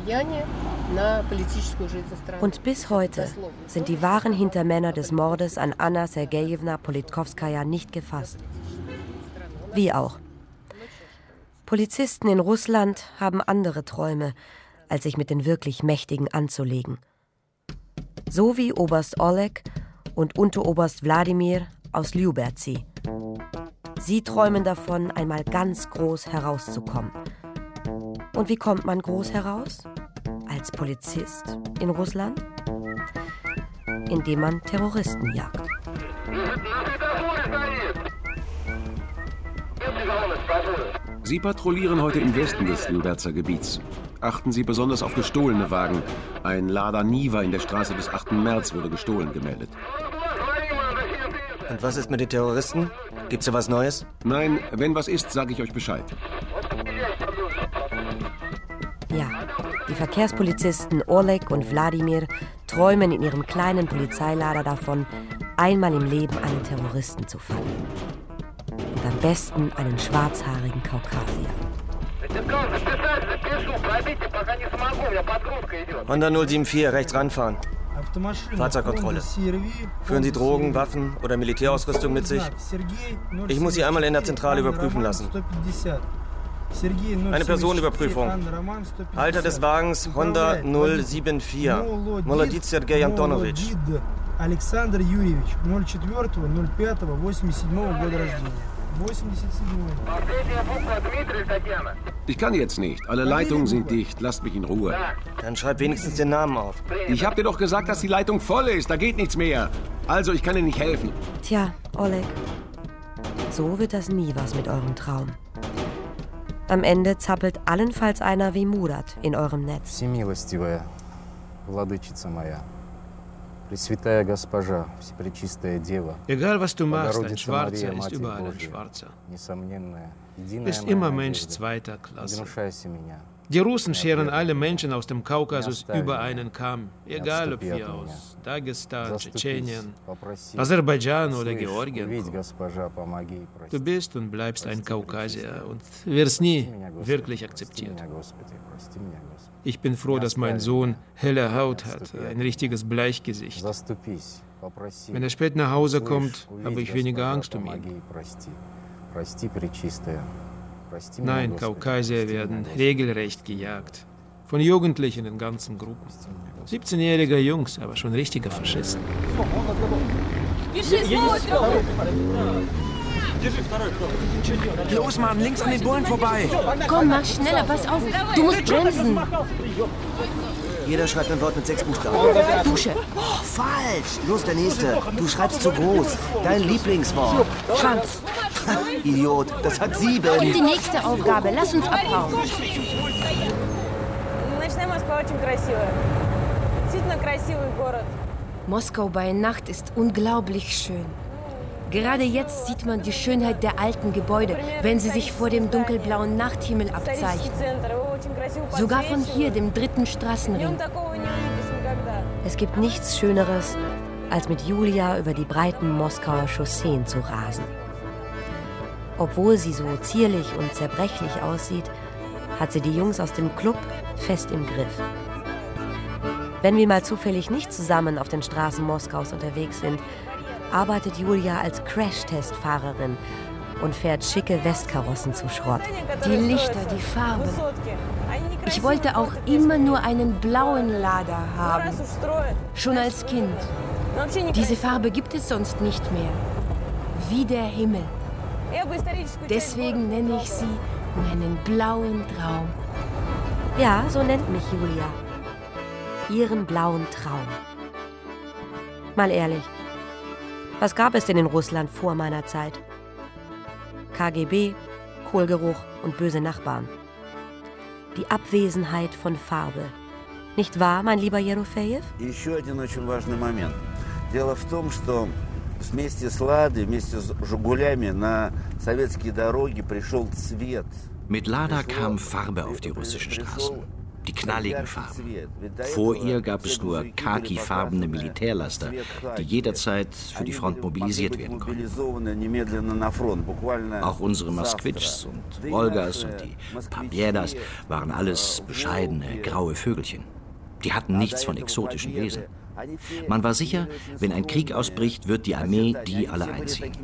Und bis heute sind die wahren Hintermänner des Mordes an Anna Sergejewna Politkowskaja nicht gefasst. Wie auch. Polizisten in Russland haben andere Träume, als sich mit den wirklich Mächtigen anzulegen. So wie Oberst Oleg und Unteroberst Wladimir aus Lyubertsy. Sie träumen davon, einmal ganz groß herauszukommen. Und wie kommt man groß heraus? Als Polizist in Russland? Indem man Terroristen jagt. Sie patrouillieren heute im Westen des Lyubertser Gebiets. Achten Sie besonders auf gestohlene Wagen. Ein Lada Niva in der Straße des 8. März wurde gestohlen gemeldet. Und was ist mit den Terroristen? Gibt's da was Neues? Nein, wenn was ist, sage ich euch Bescheid. Ja, die Verkehrspolizisten Oleg und Wladimir träumen in ihrem kleinen Polizeilader davon, einmal im Leben einen Terroristen zu fangen. Und am besten einen schwarzhaarigen Kaukasier. Honda 074, rechts ranfahren. Fahrzeugkontrolle. Führen Sie Drogen, Waffen oder Militärausrüstung mit sich? Ich muss Sie einmal in der Zentrale überprüfen lassen. Eine Personenüberprüfung. Halter des Wagens Honda 074. Molodit Sergei Antonovich. Alexander Юрьевич, 04.05.87 года рождения. 87. Ich kann jetzt nicht. Alle Leitungen sind dicht. Lasst mich in Ruhe. Dann schreib wenigstens den Namen auf. Ich hab dir doch gesagt, dass die Leitung voll ist. Da geht nichts mehr. Also, ich kann dir nicht helfen. Tja, Oleg, so wird das nie was mit eurem Traum. Am Ende zappelt allenfalls einer wie Murat in eurem Netz. Всемилостивая владычица моя, Пресвятая Госпожа, Всепречистая Дева. Egal was du machst, ein Schwarzer ist überall ein Schwarzer. Bist immer Mensch zweiter Klasse. Die Russen scheren alle Menschen aus dem Kaukasus über einen Kamm, egal ob wir aus Dagestan, Tschetschenien, Aserbaidschan oder Georgien kommen. Du bist und bleibst ein Kaukasier und wirst nie wirklich akzeptiert. Ich bin froh, dass mein Sohn helle Haut hat, ein richtiges Bleichgesicht. Wenn er spät nach Hause kommt, habe ich weniger Angst um ihn. Nein, Kaukasier werden regelrecht gejagt. Von Jugendlichen in ganzen Gruppen. 17-jährige Jungs, aber schon richtige Faschisten. Los, Mann, links an den Bullen vorbei. Komm, mach schneller, pass auf. Du musst bremsen. Jeder schreibt ein Wort mit 6 Buchstaben. Dusche. Oh, falsch. Los, der nächste. Du schreibst zu groß. Dein Lieblingswort. Schwanz. Idiot, das hat 7. Und die nächste Aufgabe. Lass uns abhauen. Moskau bei Nacht ist unglaublich schön. Gerade jetzt sieht man die Schönheit der alten Gebäude, wenn sie sich vor dem dunkelblauen Nachthimmel abzeichnen. Sogar von hier, dem 3. Straßenring. Es gibt nichts Schöneres, als mit Julia über die breiten Moskauer Chausseen zu rasen. Obwohl sie so zierlich und zerbrechlich aussieht, hat sie die Jungs aus dem Club fest im Griff. Wenn wir mal zufällig nicht zusammen auf den Straßen Moskaus unterwegs sind, arbeitet Julia als Crash-Test-Fahrerin und fährt schicke Westkarossen zu Schrott. Die Lichter, die Farben. Ich wollte auch immer nur einen blauen Lada haben. Schon als Kind. Diese Farbe gibt es sonst nicht mehr. Wie der Himmel. Deswegen nenne ich sie meinen blauen Traum. Ja, so nennt mich Julia. Ihren blauen Traum. Mal ehrlich, was gab es denn in Russland vor meiner Zeit? KGB, Kohlgeruch und böse Nachbarn. Die Abwesenheit von Farbe. Nicht wahr, mein lieber Jerofejew? Еще один очень важный момент. Дело в том, что вместе с Ладой, вместе с «Жигулями» на советские дороги пришел цвет. Mit Lada kam Farbe auf die russischen Straßen. Die knalligen Farben. Vor ihr gab es nur khakifarbene Militärlaster, die jederzeit für die Front mobilisiert werden konnten. Auch unsere Moskwitschs und Wolgas und die Pabjedas waren alles bescheidene, graue Vögelchen. Die hatten nichts von exotischen Wesen. Man war sicher, wenn ein Krieg ausbricht, wird die Armee die alle einziehen.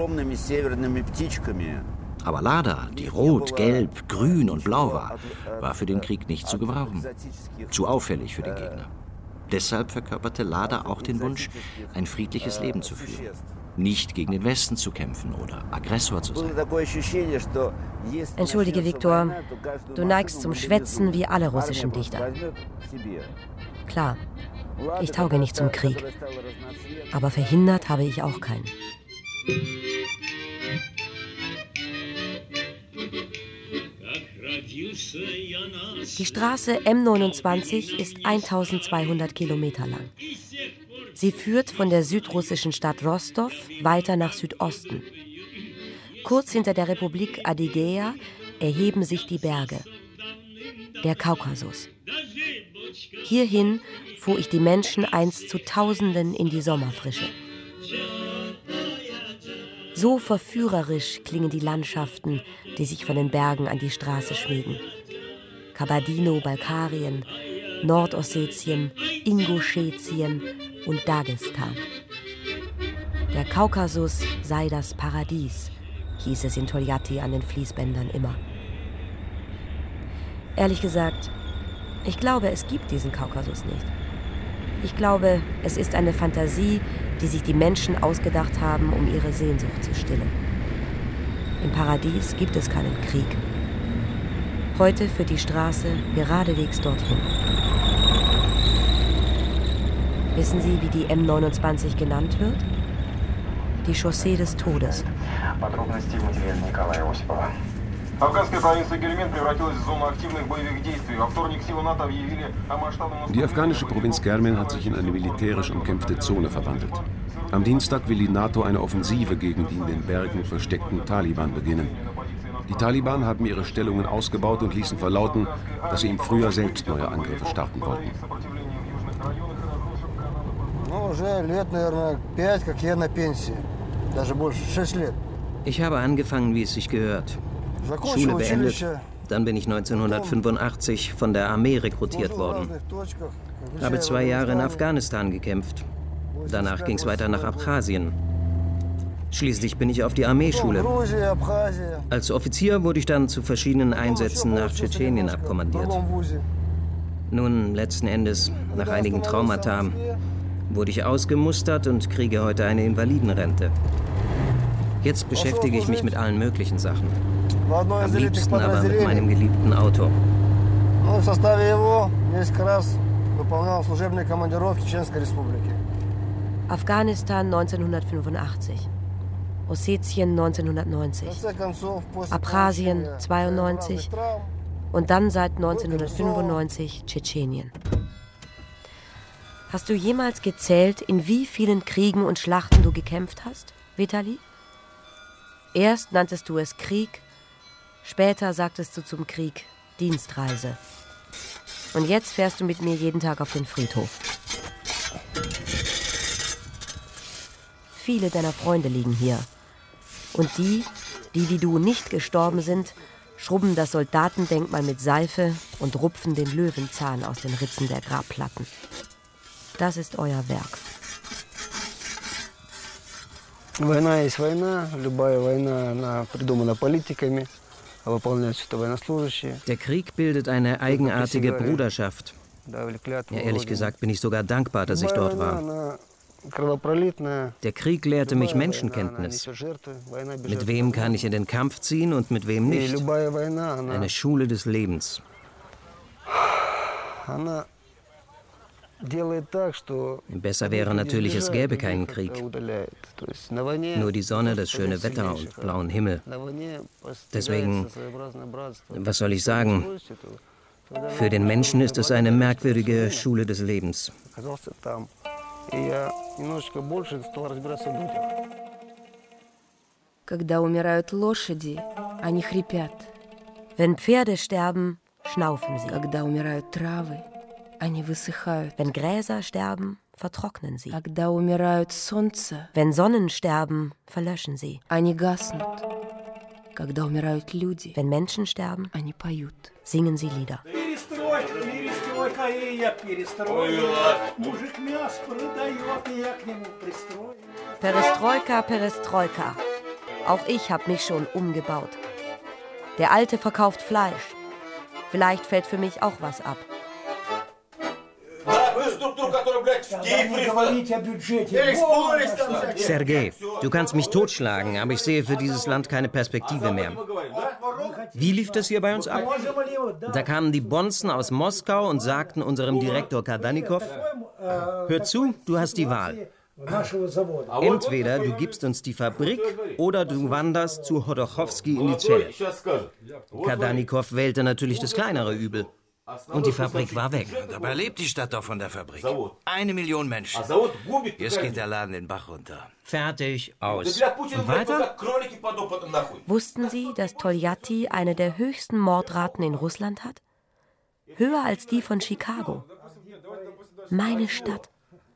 Aber Lada, die rot, gelb, grün und blau war für den Krieg nicht zu gebrauchen. Zu auffällig für den Gegner. Deshalb verkörperte Lada auch den Wunsch, ein friedliches Leben zu führen. Nicht gegen den Westen zu kämpfen oder Aggressor zu sein. Entschuldige, Viktor, du neigst zum Schwätzen wie alle russischen Dichter. Klar, ich tauge nicht zum Krieg. Aber verhindert habe ich auch keinen. Die Straße M29 ist 1200 Kilometer lang. Sie führt von der südrussischen Stadt Rostov weiter nach Südosten. Kurz hinter der Republik Adygea erheben sich die Berge. Der Kaukasus. Hierhin fuhr ich die Menschen einst zu Tausenden in die Sommerfrische. So verführerisch klingen die Landschaften, die sich von den Bergen an die Straße schmiegen. Kabardino-Balkarien, Nordossetien, Ingushetien und Dagestan. Der Kaukasus sei das Paradies, hieß es in Toljatti an den Fließbändern immer. Ehrlich gesagt, ich glaube, es gibt diesen Kaukasus nicht. Ich glaube, es ist eine Fantasie, die sich die Menschen ausgedacht haben, um ihre Sehnsucht zu stillen. Im Paradies gibt es keinen Krieg. Heute führt die Straße geradewegs dorthin. Wissen Sie, wie die M29 genannt wird? Die Chaussee des Todes. Die afghanische Provinz Kermen hat sich in eine militärisch umkämpfte Zone verwandelt. Am Dienstag will die NATO eine Offensive gegen die in den Bergen versteckten Taliban beginnen. Die Taliban haben ihre Stellungen ausgebaut und ließen verlauten, dass sie im Frühjahr selbst neue Angriffe starten wollten. Ich habe angefangen, wie es sich gehört. Schule beendet. Dann bin ich 1985 von der Armee rekrutiert worden. Habe 2 Jahre in Afghanistan gekämpft. Danach ging es weiter nach Abchasien. Schließlich bin ich auf die Armeeschule. Als Offizier wurde ich dann zu verschiedenen Einsätzen nach Tschetschenien abkommandiert. Nun, letzten Endes, nach einigen Traumata, wurde ich ausgemustert und kriege heute eine Invalidenrente. Jetzt beschäftige ich mich mit allen möglichen Sachen. Am liebsten aber mit meinem geliebten Auto. Afghanistan 1985. Ossetien 1990. Abchasien 92. Und dann seit 1995 Tschetschenien. Hast du jemals gezählt, in wie vielen Kriegen und Schlachten du gekämpft hast, Vitali? Erst nanntest du es Krieg, später sagtest du zum Krieg Dienstreise. Und jetzt fährst du mit mir jeden Tag auf den Friedhof. Viele deiner Freunde liegen hier. Und die wie du nicht gestorben sind, schrubben das Soldatendenkmal mit Seife und rupfen den Löwenzahn aus den Ritzen der Grabplatten. Das ist euer Werk. Война есть война, любая война, она придумана политиками, а выполняют это военнослужащие. Der Krieg bildet eine eigenartige Bruderschaft. Ja, ehrlich gesagt bin ich sogar dankbar, dass ich dort war. Der Krieg lehrte mich Menschenkenntnis. Mit wem kann ich in den Kampf ziehen und mit wem nicht? Eine Schule des Lebens. Besser wäre natürlich, es gäbe keinen Krieg. Nur die Sonne, das schöne Wetter und blauen Himmel. Deswegen, was soll ich sagen? Für den Menschen ist es eine merkwürdige Schule des Lebens. Когда умирают лошади, они хрипят. Wenn Pferde sterben, schnaufen sie. Когда умирают травы, они высыхают. Wenn Gräser sterben, vertrocknen sie. Когда умирают солнце, wenn Sonnen sterben, verlöschen sie. Они гаснут. Когда умирают люди, wenn Menschen sterben, они поют. Singen sie Lieder. Perestroika, Perestroika. Auch ich habe mich schon umgebaut. Der Alte verkauft Fleisch. Vielleicht fällt für mich auch was ab. Sergei, du kannst mich totschlagen, aber ich sehe für dieses Land keine Perspektive mehr. Wie lief das hier bei uns ab? Da kamen die Bonzen aus Moskau und sagten unserem Direktor Kadanikow: Hör zu, du hast die Wahl. Entweder du gibst uns die Fabrik oder du wanderst zu Chodorkowski in die Zelle. Kadanikow wählte natürlich das kleinere Übel. Und die Fabrik war weg. Dabei lebt die Stadt doch von der Fabrik. 1 Million Menschen. Jetzt geht der Laden den Bach runter. Fertig, aus. Und weiter? Wussten Sie, dass Toljatti eine der höchsten Mordraten in Russland hat? Höher als die von Chicago. Meine Stadt.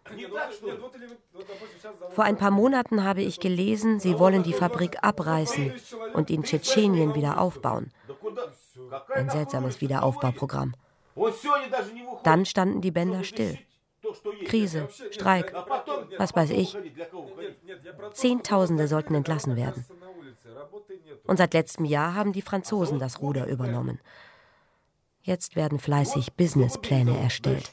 Vor ein paar Monaten habe ich gelesen, sie wollen die Fabrik abreißen und in Tschetschenien wieder aufbauen. Ein seltsames Wiederaufbauprogramm. Dann standen die Bänder still. Krise, Streik, was weiß ich. Zehntausende sollten entlassen werden. Und seit letztem Jahr haben die Franzosen das Ruder übernommen. Jetzt werden fleißig Businesspläne erstellt.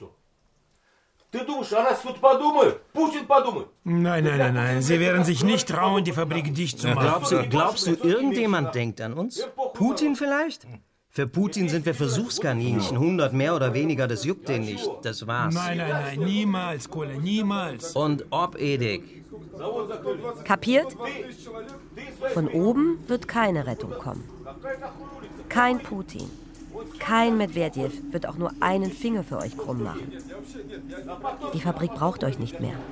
Nein. Sie werden sich nicht trauen, die Fabrik dicht zu machen. Glaubst du, irgendjemand denkt an uns? Putin vielleicht? Für Putin sind wir Versuchskaninchen. 100 mehr oder weniger, das juckt den nicht. Das war's. Nein. Niemals, Kohle, niemals. Und ob, Edik? Kapiert? Von oben wird keine Rettung kommen. Kein Putin, kein Medvedev wird auch nur einen Finger für euch krumm machen. Die Fabrik braucht euch nicht mehr.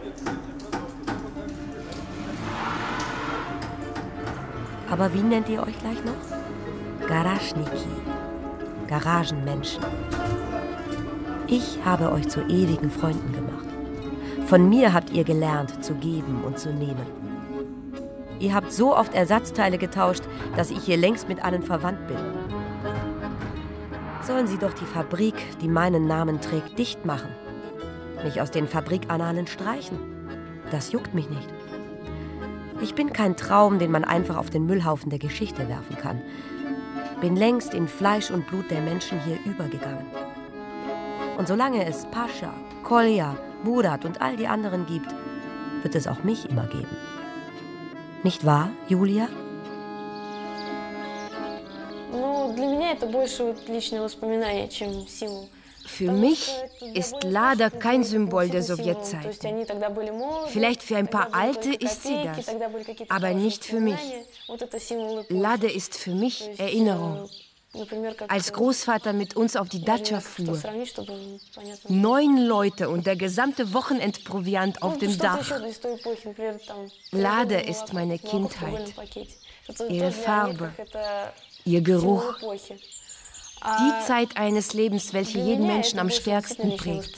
Aber wie nennt ihr euch gleich noch? Garaschniki, Garagenmenschen. Ich habe euch zu ewigen Freunden gemacht. Von mir habt ihr gelernt, zu geben und zu nehmen. Ihr habt so oft Ersatzteile getauscht, dass ich hier längst mit allen verwandt bin. Sollen sie doch die Fabrik, die meinen Namen trägt, dicht machen. Mich aus den Fabrikannalen streichen. Das juckt mich nicht. Ich bin kein Traum, den man einfach auf den Müllhaufen der Geschichte werfen kann. Bin längst in Fleisch und Blut der Menschen hier übergegangen. Und solange es Pascha, Kolja, Murat und all die anderen gibt, wird es auch mich immer geben. Nicht wahr, Julia? Für mich ist Lada kein Symbol der Sowjetzeit. Vielleicht für ein paar Alte ist sie das, aber nicht für mich. Lada ist für mich Erinnerung. Als Großvater mit uns auf die Datscha fuhr. 9 Leute und der gesamte Wochenendproviant auf dem Dach. Lada ist meine Kindheit. Ihre Farbe, ihr Geruch. Die Zeit eines Lebens, welche jeden Menschen am stärksten prägt.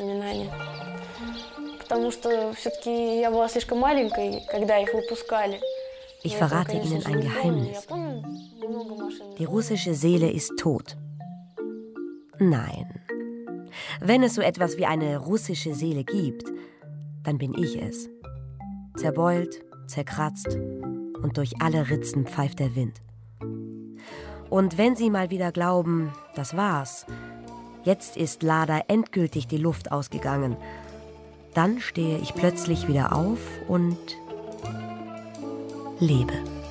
Ich verrate Ihnen ein Geheimnis. Die russische Seele ist tot. Nein. Wenn es so etwas wie eine russische Seele gibt, dann bin ich es. Zerbeult, zerkratzt und durch alle Ritzen pfeift der Wind. Und wenn Sie mal wieder glauben, das war's, jetzt ist Lada endgültig die Luft ausgegangen, dann stehe ich plötzlich wieder auf und lebe.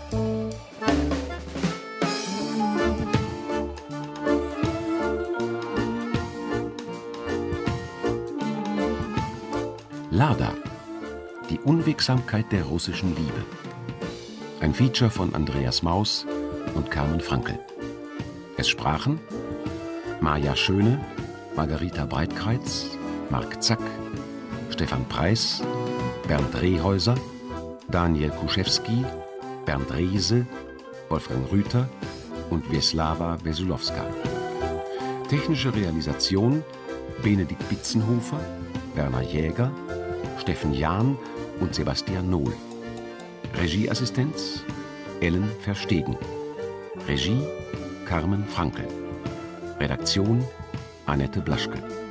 Lada, die Unwegsamkeit der russischen Liebe. Ein Feature von Andreas Maus und Carmen Frankl. Es sprachen Maja Schöne, Margarita Breitkreitz, Marc Zack, Stefan Preis, Bernd Rehäuser, Daniel Kuschewski, Bernd Riese, Wolfgang Rüther und Wieslawa Wesulowska. Technische Realisation Benedikt Bitzenhofer, Werner Jäger, Steffen Jahn und Sebastian Nohl. Regieassistenz Ellen Verstegen. Regie Carmen Frankl. Redaktion Annette Blaschke.